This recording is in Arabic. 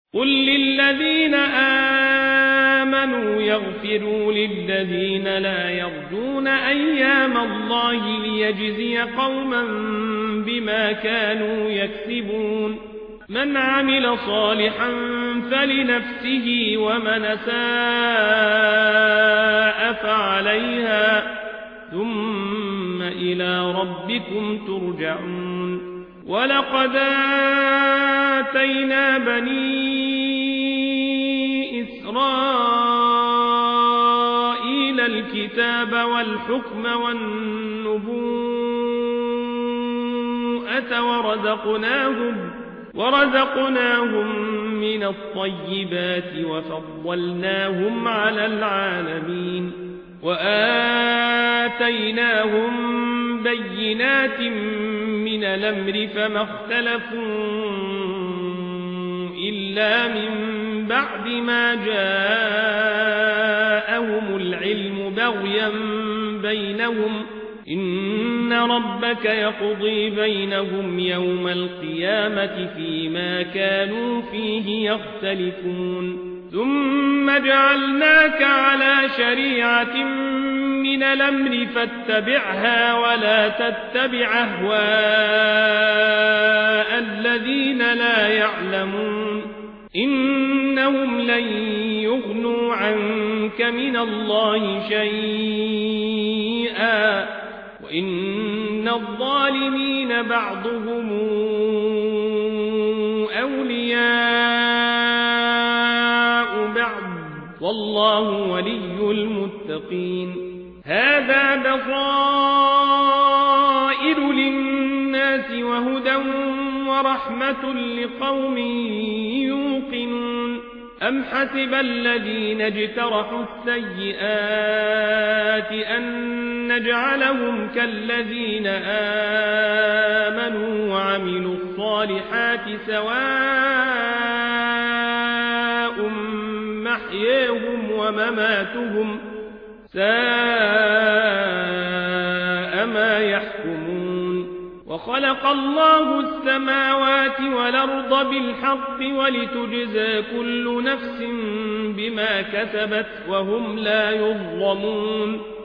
قل للذين آمنوا يغفروا للذين لا يرجون أيام الله ليجزي قوما بما كانوا يكسبون من عمل صالحا فلنفسه ومن أساء فعليها ثم إلى ربكم ترجعون ولقد آتينا بني إسرائيل الكتاب والحكم والنبوءة ورزقناهم من الطيبات وفضلناهم على العالمين وآتيناهم بينات من الأمر فما اختلفوا إلا من بعد ما جاءهم العلم بغيا بينهم إن ربك يقضي بينهم يوم القيامة فيما كانوا فيه يختلفون ثم جعلناك على شريعة من الأمر فاتبعها ولا تتبع أهواء الذين لا يعلمون إنهم لن يغنوا عنك من الله شيئا وإن الظالمين بعضهم أولياء بعض والله ولي المتقين هذا بصائر للناس وهدى ورحمة لقوم يوقنون أم حسب الذين اجترحوا السيئات أن نجعلهم كالذين آمنوا وعملوا الصالحات سواء محياهم ومماتهم ساء ما يحكمون وخلق الله السماوات والأرض بالحق ولتجزى كل نفس بما كسبت وهم لا يظلمون